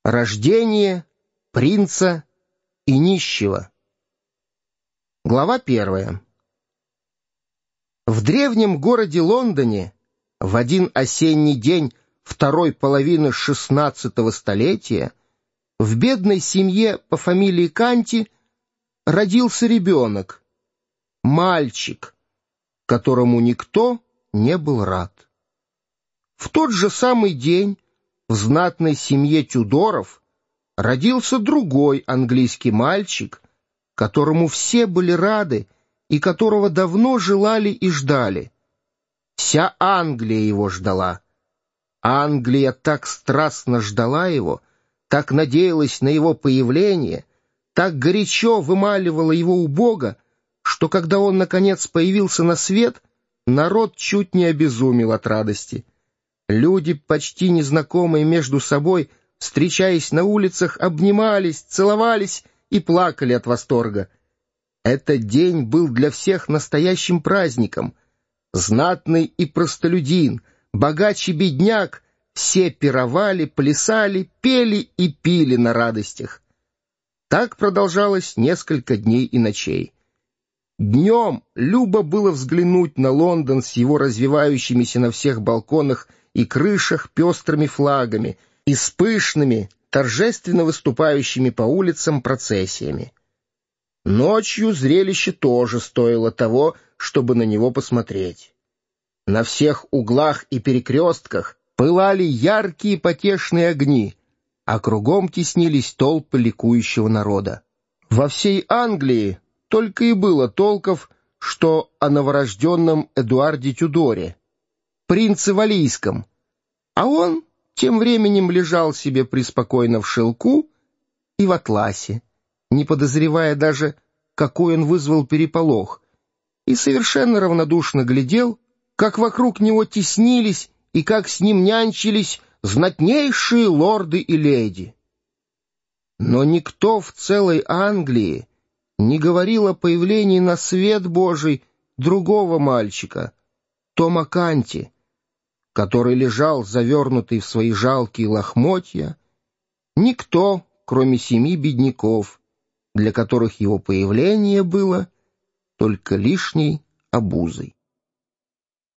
Рождение принца и нищего. Глава 1. В древнем городе Лондоне в один осенний день второй половины XVI столетия в бедной семье по фамилии Канти родился ребенок, мальчик, которому никто не был рад. В тот же самый день в знатной семье Тюдоров родился другой английский мальчик, которому все были рады и которого давно желали и ждали. Вся Англия его ждала. Англия так страстно ждала его, так надеялась на его появление, так горячо вымаливала его у Бога, что когда он, наконец, появился на свет, народ чуть не обезумел от радости. Люди, почти незнакомые между собой, встречаясь на улицах, обнимались, целовались и плакали от восторга. Этот день был для всех настоящим праздником. Знатный и простолюдин, богач и бедняк — все пировали, плясали, пели и пили на радостях. Так продолжалось несколько дней и ночей. Днем любо было взглянуть на Лондон с его развивающимися на всех балконах и крышах пестрыми флагами и с пышными, торжественно выступающими по улицам процессиями. Ночью зрелище тоже стоило того, чтобы на него посмотреть. На всех углах и перекрестках пылали яркие потешные огни, а кругом теснились толпы ликующего народа. Во всей Англии только и было толков, что о новорожденном Эдуарде Тюдоре, принце Валийском, а он тем временем лежал себе преспокойно в шелку и в атласе, не подозревая даже, какой он вызвал переполох, и совершенно равнодушно глядел, как вокруг него теснились и как с ним нянчились знатнейшие лорды и леди. Но никто в целой Англии не говорил о появлении на свет Божий другого мальчика, Тома Канти, который лежал завернутый в свои жалкие лохмотья. Никто, кроме 7 бедняков, для которых его появление было только лишней обузой.